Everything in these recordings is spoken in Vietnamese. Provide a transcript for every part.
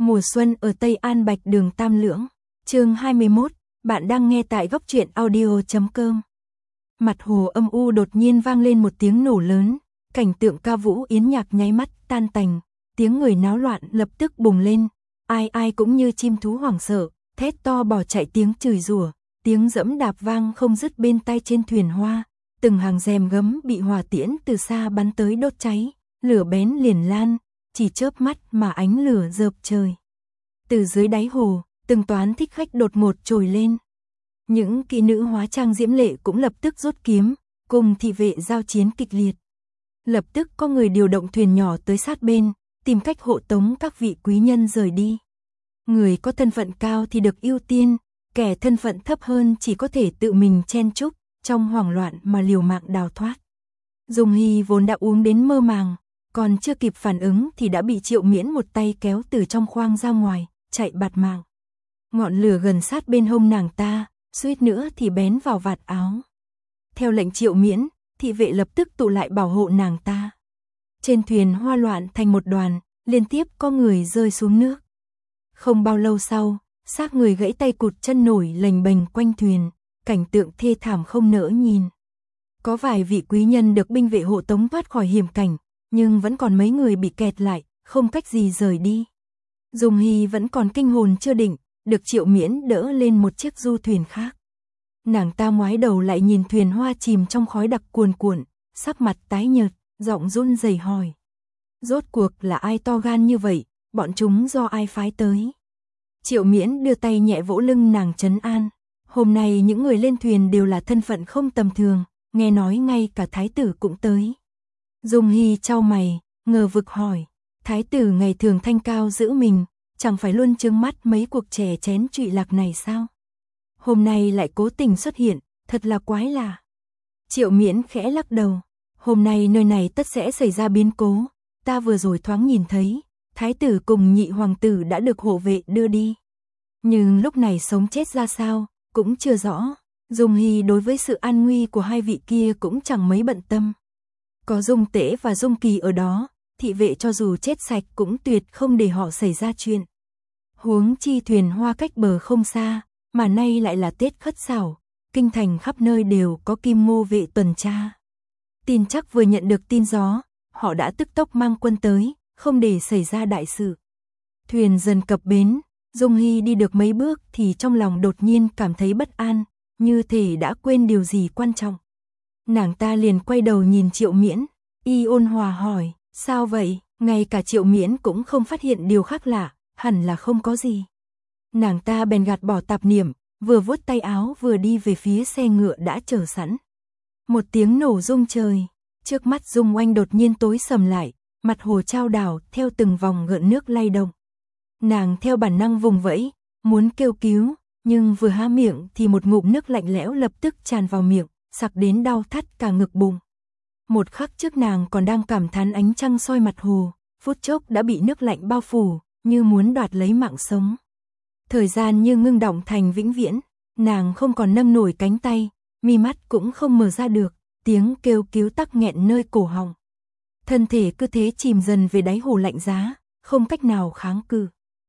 Mùa xuân ở Tây An Bạch Đường Tam Lưỡng. Chương 21, bạn đang nghe tại góc truyện audio.com. Mặt hồ âm u đột nhiên vang lên một tiếng nổ lớn, cảnh tượng ca vũ yến nhạc nháy mắt tan tành, tiếng người náo loạn lập tức bùng lên, ai ai cũng như chim thú hoảng sợ, thét to bỏ chạy, tiếng chửi rủa, tiếng dẫm đạp vang không dứt bên tai trên thuyền hoa, từng hàng rèm gấm bị hỏa tiễn từ xa bắn tới đốt cháy, lửa bén liền lan, chỉ chớp mắt mà ánh lửa rợp trời. Từ dưới đáy hồ, từng toán thích khách đột ngột trồi lên. Những kỹ nữ hóa trang diễm lệ cũng lập tức rút kiếm, cùng thị vệ giao chiến kịch liệt. Lập tức có người điều động thuyền nhỏ tới sát bên, tìm cách hộ tống các vị quý nhân rời đi. Người có thân phận cao thì được ưu tiên, kẻ thân phận thấp hơn chỉ có thể tự mình chen chúc, trong hoảng loạn mà liều mạng đào thoát. Dung Hy vốn đã uống đến mơ màng, còn chưa kịp phản ứng thì đã bị Triệu Miễn một tay kéo từ trong khoang ra ngoài, chạy bạt mạng. Ngọn lửa gần sát bên hông nàng ta, suýt nữa thì bén vào vạt áo. Theo lệnh Triệu Miễn, thị vệ lập tức tụ lại bảo hộ nàng ta. Trên thuyền hoa loạn thành một đoàn, liên tiếp có người rơi xuống nước. Không bao lâu sau, xác người gãy tay cụt chân nổi lềnh bềnh quanh thuyền, cảnh tượng thê thảm không nỡ nhìn. Có vài vị quý nhân được binh vệ hộ tống thoát khỏi hiểm cảnh, nhưng vẫn còn mấy người bị kẹt lại, không cách gì rời đi. Dung Hy vẫn còn kinh hồn chưa định, được Triệu Miễn đỡ lên một chiếc du thuyền khác. Nàng ta ngoái đầu lại nhìn thuyền hoa chìm trong khói đặc cuồn cuộn, sắc mặt tái nhợt, giọng run rẩy hỏi: rốt cuộc là ai to gan như vậy, bọn chúng do ai phái tới? Triệu Miễn đưa tay nhẹ vỗ lưng nàng trấn an: hôm nay những người lên thuyền đều là thân phận không tầm thường, nghe nói ngay cả thái tử cũng tới. Dung Hy chau mày, ngờ vực hỏi: thái tử ngày thường thanh cao giữ mình, chẳng phải luôn trướng mắt mấy cuộc chè chén trụy lạc này sao? Hôm nay lại cố tình xuất hiện, thật là quái lạ. Triệu Miễn khẽ lắc đầu: hôm nay nơi này tất sẽ xảy ra biến cố, ta vừa rồi thoáng nhìn thấy, thái tử cùng nhị hoàng tử đã được hộ vệ đưa đi. Nhưng lúc này sống chết ra sao, cũng chưa rõ. Dung Hy đối với sự an nguy của hai vị kia cũng chẳng mấy bận tâm. Có Dung Tễ và Dung Kỳ ở đó, thị vệ cho dù chết sạch cũng tuyệt không để họ xảy ra chuyện. Huống chi thuyền hoa cách bờ không xa, mà nay lại là Tết Khất Sảo, kinh thành khắp nơi đều có Kim Ngô vệ tuần tra. Tin chắc vừa nhận được tin gió, họ đã tức tốc mang quân tới, không để xảy ra đại sự. Thuyền dần cập bến, Dung Hy đi được mấy bước thì trong lòng đột nhiên cảm thấy bất an, như thể đã quên điều gì quan trọng. Nàng ta liền quay đầu nhìn Triệu Miễn, y ôn hòa hỏi: sao vậy? Ngay cả Triệu Miễn cũng không phát hiện điều khác lạ, hẳn là không có gì. Nàng ta bèn gạt bỏ tạp niệm, vừa vuốt tay áo vừa đi về phía xe ngựa đã chờ sẵn. Một tiếng nổ rung trời, trước mắt Dung Oanh đột nhiên tối sầm lại, mặt hồ chao đảo theo từng vòng gợn nước lay động. Nàng theo bản năng vùng vẫy, muốn kêu cứu, nhưng vừa há miệng thì một ngụm nước lạnh lẽo lập tức tràn vào miệng, sặc đến đau thắt cả ngực bụng. Một khắc trước nàng còn đang cảm thán ánh trăng soi mặt hồ, phút chốc đã bị nước lạnh bao phủ, như muốn đoạt lấy mạng sống. Thời gian như ngưng đọng thành vĩnh viễn, nàng không còn nâng nổi cánh tay, mi mắt cũng không mở ra được, tiếng kêu cứu tắc nghẹn nơi cổ họng. Thân thể cứ thế chìm dần về đáy hồ lạnh giá, không cách nào kháng cự.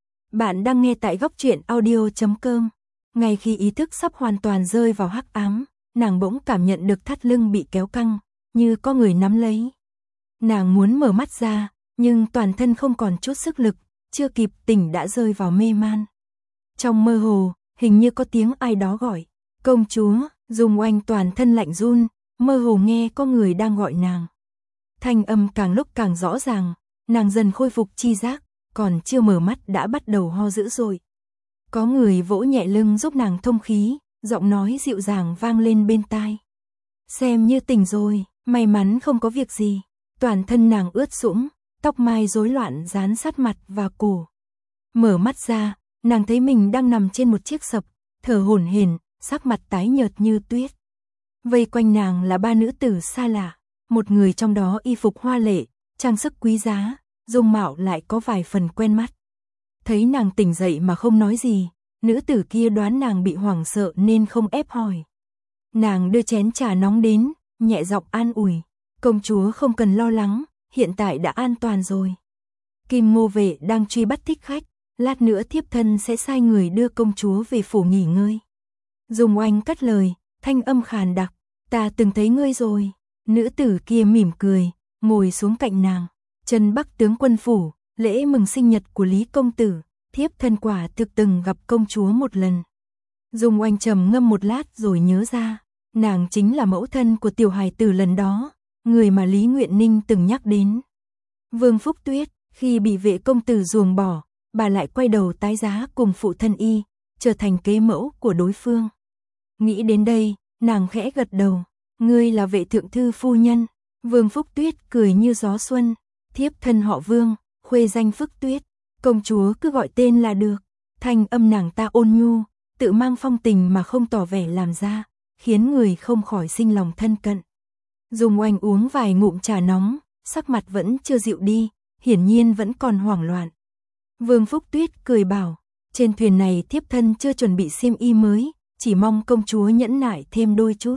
Bạn đang nghe tại góc truyện audio.com. Ngay khi ý thức sắp hoàn toàn rơi vào hắc ám, nàng bỗng cảm nhận được thắt lưng bị kéo căng, như có người nắm lấy. Nàng muốn mở mắt ra, nhưng toàn thân không còn chút sức lực, chưa kịp tỉnh đã rơi vào mê man. Trong mơ hồ, hình như có tiếng ai đó gọi: công chúa. Dung Oanh toàn thân lạnh run, mơ hồ nghe có người đang gọi nàng. Thanh âm càng lúc càng rõ ràng, nàng dần khôi phục tri giác, còn chưa mở mắt đã bắt đầu ho dữ dội. Có người vỗ nhẹ lưng giúp nàng thông khí, giọng nói dịu dàng vang lên bên tai: xem như tỉnh rồi, may mắn không có việc gì. Toàn thân nàng ướt sũng, tóc mai rối loạn dán sát mặt và cổ. Mở mắt ra, nàng thấy mình đang nằm trên một chiếc sập, thở hổn hển, sắc mặt tái nhợt như tuyết. Vây quanh nàng là ba nữ tử xa lạ, một người trong đó y phục hoa lệ, trang sức quý giá, dung mạo lại có vài phần quen mắt. Thấy nàng tỉnh dậy mà không nói gì, nữ tử kia đoán nàng bị hoảng sợ nên không ép hỏi. Nàng đưa chén trà nóng đến, nhẹ giọng an ủi: công chúa không cần lo lắng, hiện tại đã an toàn rồi. Kim Ngô vệ đang truy bắt thích khách, lát nữa thiếp thân sẽ sai người đưa công chúa về phủ nghỉ ngơi. Dung Oanh cắt lời, thanh âm khàn đặc, ta từng thấy ngươi rồi. Nữ tử kia mỉm cười, ngồi xuống cạnh nàng. Trần Bắc tướng quân phủ, lễ mừng sinh nhật của Lý công tử, thiếp thân quả thực từng gặp công chúa một lần. Dung Oanh trầm ngâm một lát rồi nhớ ra, nàng chính là mẫu thân của tiểu hài tử lần đó, người mà Lý Nguyện Ninh từng nhắc đến. Vương Phúc Tuyết, khi bị vệ công tử ruồng bỏ, bà lại quay đầu tái giá cùng phụ thân y, trở thành kế mẫu của đối phương. Nghĩ đến đây, nàng khẽ gật đầu, ngươi là vệ thượng thư phu nhân. Vương Phúc Tuyết cười như gió xuân, thiếp thân họ Vương, khuê danh Phúc Tuyết, công chúa cứ gọi tên là được. Thanh âm nàng ta ôn nhu, tự mang phong tình mà không tỏ vẻ làm ra, khiến người không khỏi sinh lòng thân cận. Dung Oanh uống vài ngụm trà nóng, sắc mặt vẫn chưa dịu đi, hiển nhiên vẫn còn hoảng loạn. Vương Phúc Tuyết cười bảo, trên thuyền này thiếp thân chưa chuẩn bị xiêm y mới, chỉ mong công chúa nhẫn nại thêm đôi chút.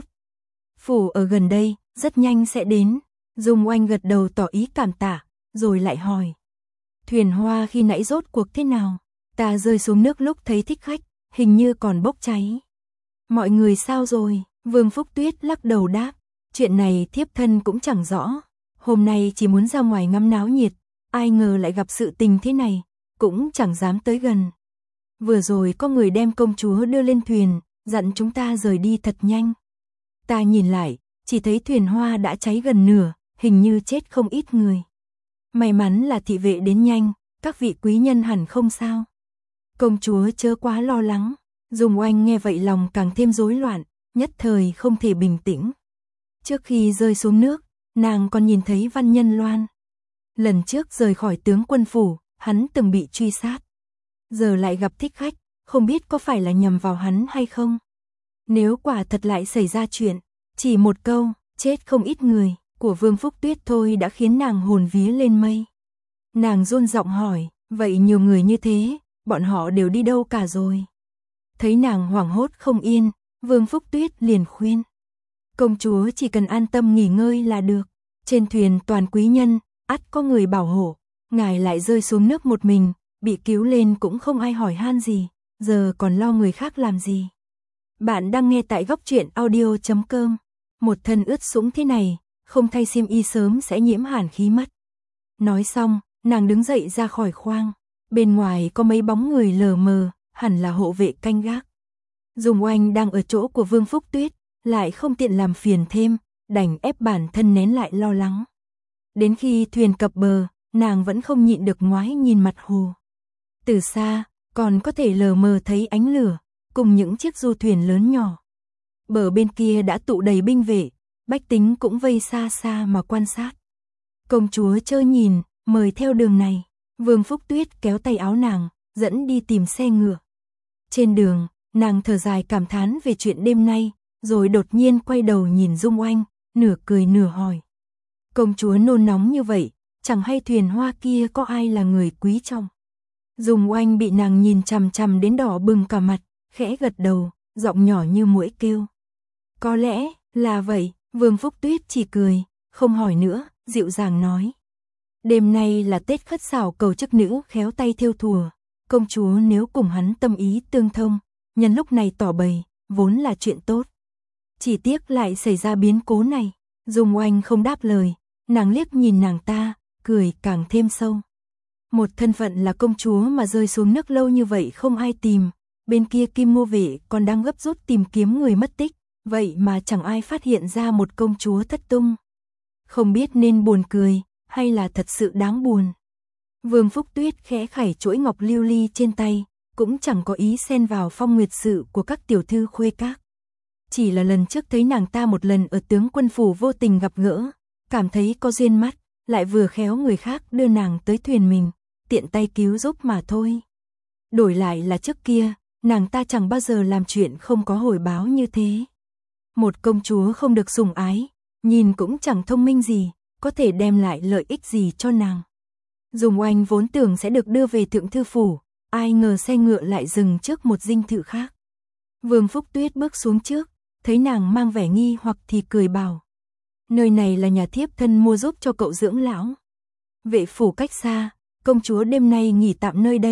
Phủ ở gần đây, rất nhanh sẽ đến. Dung Oanh gật đầu tỏ ý cảm tạ, rồi lại hỏi. Thuyền hoa khi nãy rốt cuộc thế nào? Ta rơi xuống nước lúc thấy thích khách, hình như còn bốc cháy. Mọi người sao rồi? Vương Phúc Tuyết lắc đầu đáp. Chuyện này thiếp thân cũng chẳng rõ. Hôm nay chỉ muốn ra ngoài ngắm náo nhiệt, ai ngờ lại gặp sự tình thế này, cũng chẳng dám tới gần. Vừa rồi có người đem công chúa đưa lên thuyền, dặn chúng ta rời đi thật nhanh. Ta nhìn lại, chỉ thấy thuyền hoa đã cháy gần nửa, hình như chết không ít người. May mắn là thị vệ đến nhanh, các vị quý nhân hẳn không sao. Công chúa chớ quá lo lắng. Dung Oanh nghe vậy lòng càng thêm rối loạn, nhất thời không thể bình tĩnh. Trước khi rơi xuống nước, nàng còn nhìn thấy Văn Nhân Loan. Lần trước rời khỏi tướng quân phủ, hắn từng bị truy sát. Giờ lại gặp thích khách, không biết có phải là nhầm vào hắn hay không. Nếu quả thật lại xảy ra chuyện, chỉ một câu, chết không ít người, của Vương Phúc Tuyết thôi đã khiến nàng hồn vía lên mây. Nàng run giọng hỏi, vậy nhiều người như thế, bọn họ đều đi đâu cả rồi? Thấy nàng hoảng hốt không yên, Vương Phúc Tuyết liền khuyên. Công chúa chỉ cần an tâm nghỉ ngơi là được. Trên thuyền toàn quý nhân, ắt có người bảo hộ. Ngài lại rơi xuống nước một mình, bị cứu lên cũng không ai hỏi han gì, giờ còn lo người khác làm gì. Bạn đang nghe tại góc truyện audio.com. Một thân ướt sũng thế này, không thay xiêm y sớm sẽ nhiễm hàn khí mất. Nói xong, nàng đứng dậy ra khỏi khoang. Bên ngoài có mấy bóng người lờ mờ, hẳn là hộ vệ canh gác. Dung Oanh đang ở chỗ của Vương Phúc Tuyết, lại không tiện làm phiền thêm, đành ép bản thân nén lại lo lắng. Đến khi thuyền cập bờ, nàng vẫn không nhịn được ngoái nhìn mặt hồ. Từ xa, còn có thể lờ mờ thấy ánh lửa, cùng những chiếc du thuyền lớn nhỏ. Bờ bên kia đã tụ đầy binh vệ, bách tính cũng vây xa xa mà quan sát. Công chúa chớ nhìn, mời theo đường này. Vương Phúc Tuyết kéo tay áo nàng, dẫn đi tìm xe ngựa. Trên đường, nàng thở dài cảm thán về chuyện đêm nay, rồi đột nhiên quay đầu nhìn Dung Oanh, nửa cười nửa hỏi. Công chúa nôn nóng như vậy, chẳng hay thuyền hoa kia có ai là người quý trọng. Dung Oanh bị nàng nhìn chằm chằm đến đỏ bừng cả mặt, khẽ gật đầu, giọng nhỏ như muỗi kêu. Có lẽ là vậy. Vương Phúc Tuyết chỉ cười, không hỏi nữa, dịu dàng nói. Đêm nay là Tết Khất Xảo cầu chức nữ khéo tay thêu thùa, công chúa nếu cùng hắn tâm ý tương thông, nhân lúc này tỏ bày, vốn là chuyện tốt. Chỉ tiếc lại xảy ra biến cố này. Dung Oanh không đáp lời, nàng liếc nhìn nàng ta, cười càng thêm sâu. Một thân phận là công chúa mà rơi xuống nước lâu như vậy không ai tìm, bên kia Kim Ngô Vệ còn đang gấp rút tìm kiếm người mất tích, vậy mà chẳng ai phát hiện ra một công chúa thất tung. Không biết nên buồn cười, hay là thật sự đáng buồn. Vương Phúc Tuyết khẽ khải chuỗi ngọc lưu ly trên tay, cũng chẳng có ý xen vào phong nguyệt sự của các tiểu thư khuê các. Chỉ là lần trước thấy nàng ta một lần ở tướng quân phủ vô tình gặp gỡ, cảm thấy có duyên mắt, lại vừa khéo người khác đưa nàng tới thuyền mình, tiện tay cứu giúp mà thôi. Đổi lại là trước kia, nàng ta chẳng bao giờ làm chuyện không có hồi báo như thế. Một công chúa không được sủng ái, nhìn cũng chẳng thông minh gì, có thể đem lại lợi ích gì cho nàng. Dung Oanh vốn tưởng sẽ được đưa về thượng thư phủ, ai ngờ xe ngựa lại dừng trước một dinh thự khác. Vương Phúc Tuyết bước xuống trước, thấy nàng mang vẻ nghi hoặc thì cười bảo. Nơi này là nhà thiếp thân mua giúp cho cậu dưỡng lão. Vệ phủ cách xa, công chúa đêm nay nghỉ tạm nơi đây,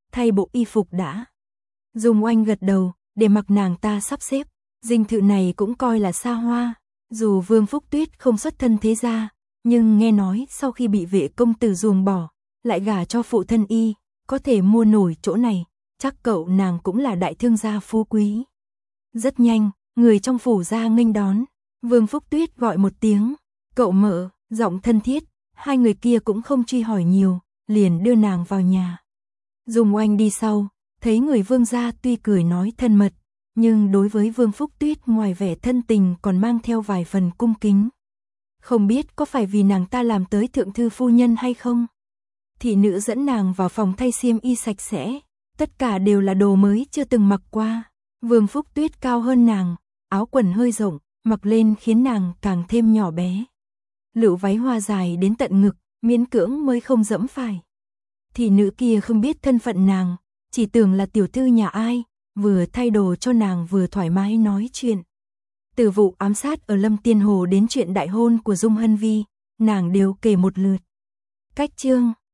thay bộ y phục đã. Dung Oanh gật đầu, để mặc nàng ta sắp xếp, dinh thự này cũng coi là xa hoa, dù Vương Phúc Tuyết không xuất thân thế gia, nhưng nghe nói sau khi bị vệ công tử ruồng bỏ, lại gả cho phụ thân y, có thể mua nổi chỗ này, chắc cậu nàng cũng là đại thương gia phú quý. Rất nhanh, người trong phủ ra nghênh đón, Vương Phúc Tuyết gọi một tiếng, cậu mợ, giọng thân thiết, hai người kia cũng không truy hỏi nhiều, liền đưa nàng vào nhà. Dung Oanh đi sau, thấy người Vương gia tuy cười nói thân mật, nhưng đối với Vương Phúc Tuyết ngoài vẻ thân tình còn mang theo vài phần cung kính. Không biết có phải vì nàng ta làm tới thượng thư phu nhân hay không? Thị nữ dẫn nàng vào phòng thay xiêm y sạch sẽ, tất cả đều là đồ mới chưa từng mặc qua. Vương Phúc Tuyết cao hơn nàng, áo quần hơi rộng, mặc lên khiến nàng càng thêm nhỏ bé. Lựu váy hoa dài đến tận ngực, miễn cưỡng mới không dẫm phải. Thị nữ kia không biết thân phận nàng, chỉ tưởng là tiểu thư nhà ai, vừa thay đồ cho nàng vừa thoải mái nói chuyện. Từ vụ ám sát ở Lâm Tiên Hồ đến chuyện đại hôn của Dung Hân Vi, nàng đều kể một lượt. Cách chương